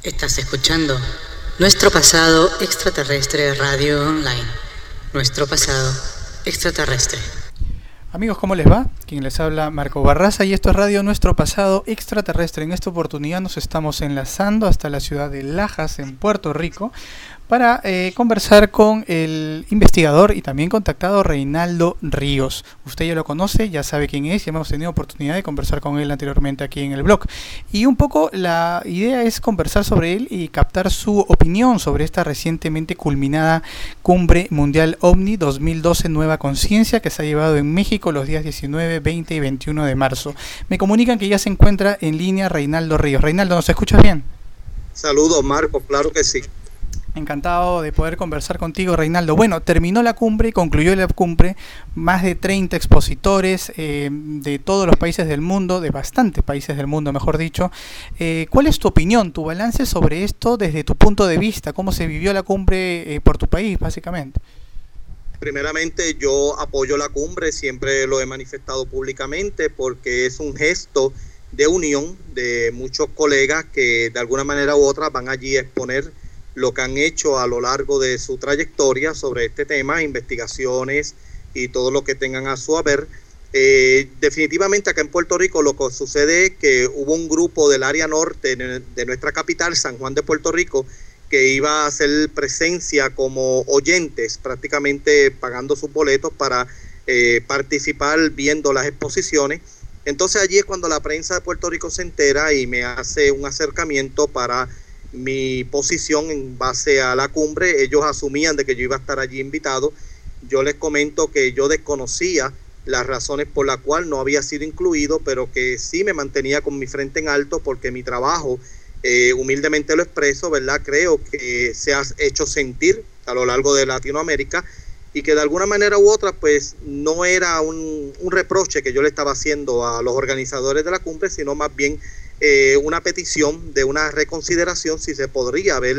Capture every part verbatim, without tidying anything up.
Estás escuchando Nuestro Pasado Extraterrestre Radio Online. Nuestro Pasado Extraterrestre. Amigos, ¿cómo les va? Quien les habla, Marco Barraza, y esto es Radio Nuestro Pasado Extraterrestre. En esta oportunidad nos estamos enlazando hasta la ciudad de Lajas, en Puerto Rico, para eh, conversar con el investigador y también contactado Reinaldo Ríos. Usted ya lo conoce, ya sabe quién es, ya hemos tenido oportunidad de conversar con él anteriormente aquí en el blog. Y un poco la idea es conversar sobre él y captar su opinión sobre esta recientemente culminada Cumbre Mundial OVNI dos mil doce Nueva Conciencia, que se ha llevado en México los días diecinueve, veinte y veintiuno de marzo. Me comunican que ya se encuentra en línea Reinaldo Ríos. Reinaldo, ¿nos escuchas bien? Saludos, Marco, claro que sí. Encantado de poder conversar contigo, Reinaldo. Bueno, terminó la cumbre, concluyó la cumbre, más de treinta expositores eh, de todos los países del mundo, de bastantes países del mundo, mejor dicho. Eh, ¿Cuál es tu opinión, tu balance sobre esto desde tu punto de vista? ¿Cómo se vivió la cumbre eh, por tu país, básicamente? Primeramente, yo apoyo la cumbre, siempre lo he manifestado públicamente, porque es un gesto de unión de muchos colegas que de alguna manera u otra van allí a exponer lo que han hecho a lo largo de su trayectoria sobre este tema, investigaciones y todo lo que tengan a su haber. Eh, definitivamente acá en Puerto Rico lo que sucede es que hubo un grupo del área norte de nuestra capital, San Juan de Puerto Rico, que iba a hacer presencia como oyentes, prácticamente pagando sus boletos para eh, participar viendo las exposiciones. Entonces allí es cuando la prensa de Puerto Rico se entera y me hace un acercamiento para mi posición en base a la cumbre. Ellos asumían de que yo iba a estar allí invitado. Yo les comento que yo desconocía las razones por las cuales no había sido incluido, pero que sí me mantenía con mi frente en alto porque mi trabajo, eh, humildemente lo expreso, ¿verdad? Creo que se ha hecho sentir a lo largo de Latinoamérica y que de alguna manera u otra pues no era un, un reproche que yo le estaba haciendo a los organizadores de la cumbre, sino más bien Eh, una petición de una reconsideración si se podría haber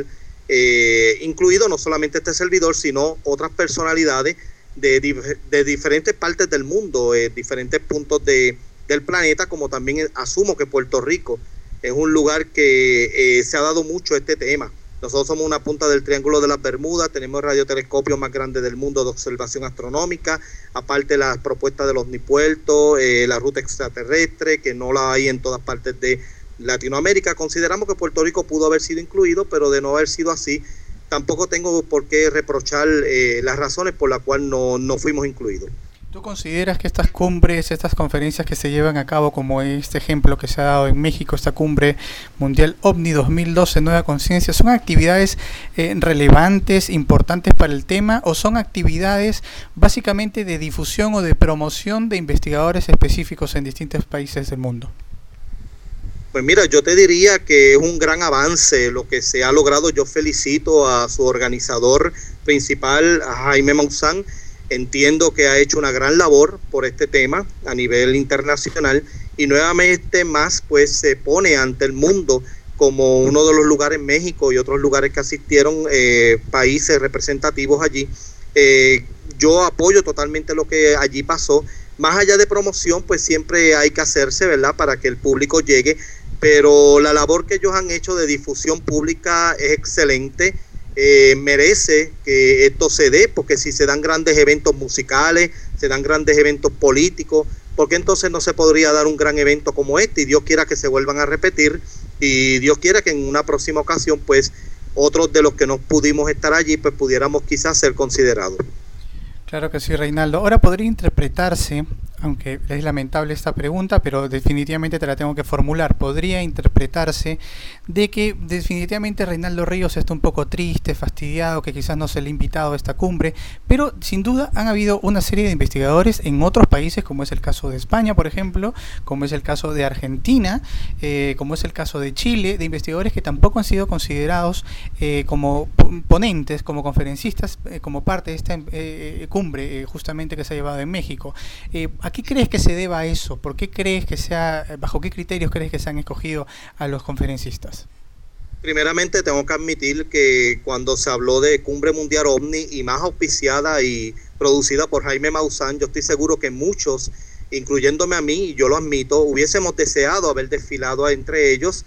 eh, incluido no solamente este servidor, sino otras personalidades de, de diferentes partes del mundo, eh, diferentes puntos de, del planeta, como también asumo que Puerto Rico es un lugar que eh, se ha dado mucho este tema. Nosotros somos una punta del Triángulo de las Bermudas, tenemos el radiotelescopio más grande del mundo de observación astronómica, aparte las propuestas del OVNIPuerto, eh, la ruta extraterrestre, que no la hay en todas partes de Latinoamérica. Consideramos que Puerto Rico pudo haber sido incluido, pero de no haber sido así, tampoco tengo por qué reprochar eh, las razones por las cuales no, no fuimos incluidos. ¿Tú consideras que estas cumbres, estas conferencias que se llevan a cabo, como este ejemplo que se ha dado en México, esta Cumbre Mundial OVNI dos mil doce Nueva Conciencia, son actividades eh, relevantes, importantes para el tema, o son actividades básicamente de difusión o de promoción de investigadores específicos en distintos países del mundo? Pues mira, yo te diría que es un gran avance lo que se ha logrado. Yo felicito a su organizador principal, a Jaime Maussan. Entiendo que ha hecho una gran labor por este tema a nivel internacional y nuevamente más pues se pone ante el mundo como uno de los lugares, México y otros lugares que asistieron, eh, países representativos allí. Eh, yo apoyo totalmente lo que allí pasó. Más allá de promoción, pues siempre hay que hacerse, ¿verdad?, para que el público llegue, pero la labor que ellos han hecho de difusión pública es excelente. Eh, merece que esto se dé, porque si se dan grandes eventos musicales, se dan grandes eventos políticos, ¿por qué entonces no se podría dar un gran evento como este? Y Dios quiera que se vuelvan a repetir, y Dios quiera que en una próxima ocasión pues otros de los que no pudimos estar allí pues pudiéramos quizás ser considerados. Claro que sí, Reinaldo. Ahora podría interpretarse, aunque es lamentable esta pregunta, pero definitivamente te la tengo que formular, podría interpretarse de que definitivamente Reinaldo Ríos está un poco triste, fastidiado, que quizás no se le ha invitado a esta cumbre, pero sin duda han habido una serie de investigadores en otros países, como es el caso de España, por ejemplo, como es el caso de Argentina, eh, como es el caso de Chile, de investigadores que tampoco han sido considerados eh, como ponentes, como conferencistas, eh, como parte de esta eh, cumbre eh, justamente que se ha llevado en México. Eh, ¿A qué crees que se deba eso? ¿Por qué crees que sea, bajo qué criterios crees que se han escogido a los conferencistas? Primeramente tengo que admitir que cuando se habló de Cumbre Mundial OVNI y más auspiciada y producida por Jaime Maussan, yo estoy seguro que muchos, incluyéndome a mí, y yo lo admito, hubiésemos deseado haber desfilado entre ellos,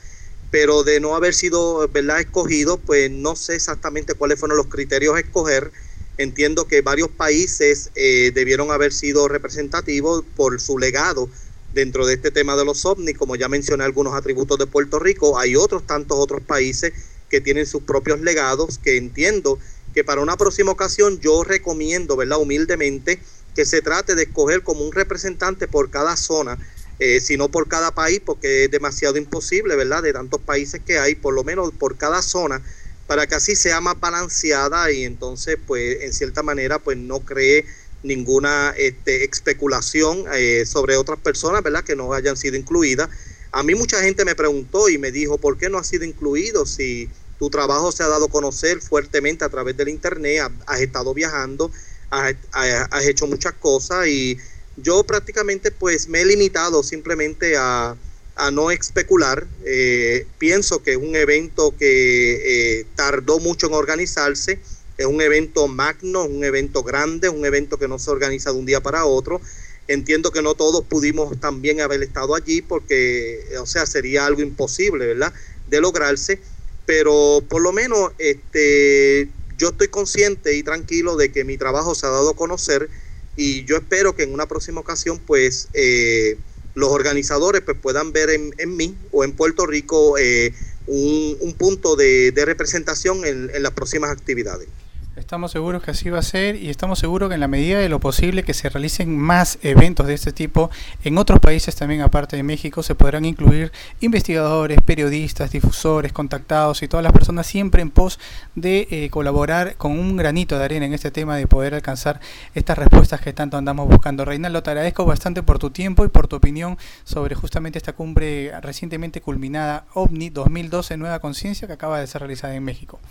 pero de no haber sido, ¿verdad?, escogido, pues no sé exactamente cuáles fueron los criterios a escoger. Entiendo que varios países eh, debieron haber sido representativos por su legado dentro de este tema de los ovnis. Como ya mencioné algunos atributos de Puerto Rico, hay otros tantos otros países que tienen sus propios legados, que entiendo que para una próxima ocasión yo recomiendo, ¿verdad?, humildemente, que se trate de escoger como un representante por cada zona, eh, si no por cada país, porque es demasiado imposible, ¿verdad?, de tantos países que hay, por lo menos por cada zona, para que así sea más balanceada y entonces, pues, en cierta manera, pues no cree ninguna este, especulación eh, sobre otras personas, ¿verdad?, que no hayan sido incluidas. A mí mucha gente me preguntó y me dijo, ¿por qué no has sido incluido si tu trabajo se ha dado a conocer fuertemente a través del internet, has, has estado viajando, has, has hecho muchas cosas? Y yo prácticamente pues me he limitado simplemente a, a no especular. Eh, pienso que es un evento que eh, tardó mucho en organizarse, es un evento magno, un evento grande, un evento que no se organiza de un día para otro. Entiendo que no todos pudimos también haber estado allí porque, o sea, sería algo imposible, ¿verdad?, de lograrse, pero por lo menos este, yo estoy consciente y tranquilo de que mi trabajo se ha dado a conocer y yo espero que en una próxima ocasión, pues, eh, los organizadores pues, puedan ver en, en mí o en Puerto Rico eh, un, un punto de, de representación en, en las próximas actividades. Estamos seguros que así va a ser y estamos seguros que en la medida de lo posible que se realicen más eventos de este tipo en otros países también aparte de México, se podrán incluir investigadores, periodistas, difusores, contactados y todas las personas siempre en pos de eh, colaborar con un granito de arena en este tema de poder alcanzar estas respuestas que tanto andamos buscando. Reinaldo, te agradezco bastante por tu tiempo y por tu opinión sobre justamente esta cumbre recientemente culminada OVNI dos mil doce Nueva Conciencia que acaba de ser realizada en México.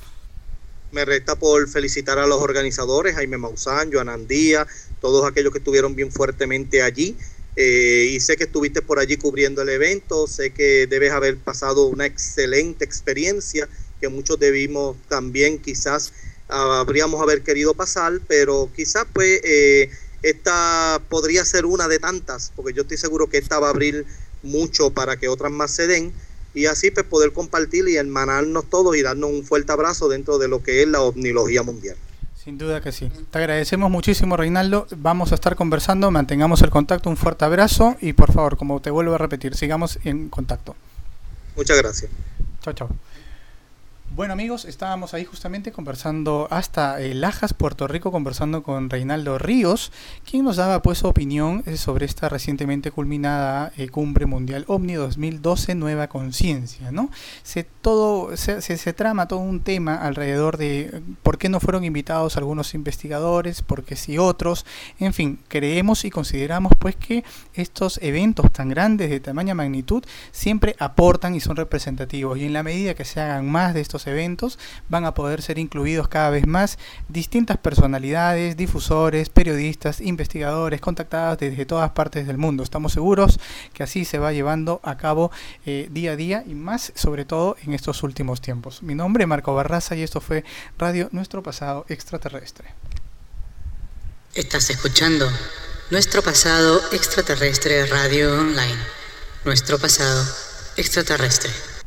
Me resta por felicitar a los organizadores, Jaime Maussan, Joan Andía, todos aquellos que estuvieron bien fuertemente allí. Eh, y sé que estuviste por allí cubriendo el evento, sé que debes haber pasado una excelente experiencia, que muchos debimos también quizás uh, habríamos haber querido pasar, pero quizás pues eh, esta podría ser una de tantas, porque yo estoy seguro que esta va a abrir mucho para que otras más se den. Y así pues poder compartir y hermanarnos todos y darnos un fuerte abrazo dentro de lo que es la ovnilogía mundial. Sin duda que sí. Te agradecemos muchísimo, Reinaldo. Vamos a estar conversando, mantengamos el contacto, un fuerte abrazo y por favor, como te vuelvo a repetir, sigamos en contacto. Muchas gracias. Chao, chao. Bueno amigos, estábamos ahí justamente conversando hasta eh, Lajas, Puerto Rico, conversando con Reinaldo Ríos, quien nos daba pues su opinión eh, sobre esta recientemente culminada eh, Cumbre Mundial OVNI dos mil doce Nueva Conciencia, ¿no? Se, todo, se, se, se trama todo un tema alrededor de por qué no fueron invitados algunos investigadores, por qué sí otros, en fin, creemos y consideramos pues que estos eventos tan grandes de tamaña magnitud siempre aportan y son representativos y en la medida que se hagan más de estos eventos van a poder ser incluidos cada vez más distintas personalidades, difusores, periodistas, investigadores, contactados desde todas partes del mundo. Estamos seguros que así se va llevando a cabo eh, día a día y más sobre todo en estos últimos tiempos. Mi nombre es Marco Barraza y esto fue Radio Nuestro Pasado Extraterrestre. Estás escuchando Nuestro Pasado Extraterrestre Radio Online. Nuestro Pasado Extraterrestre.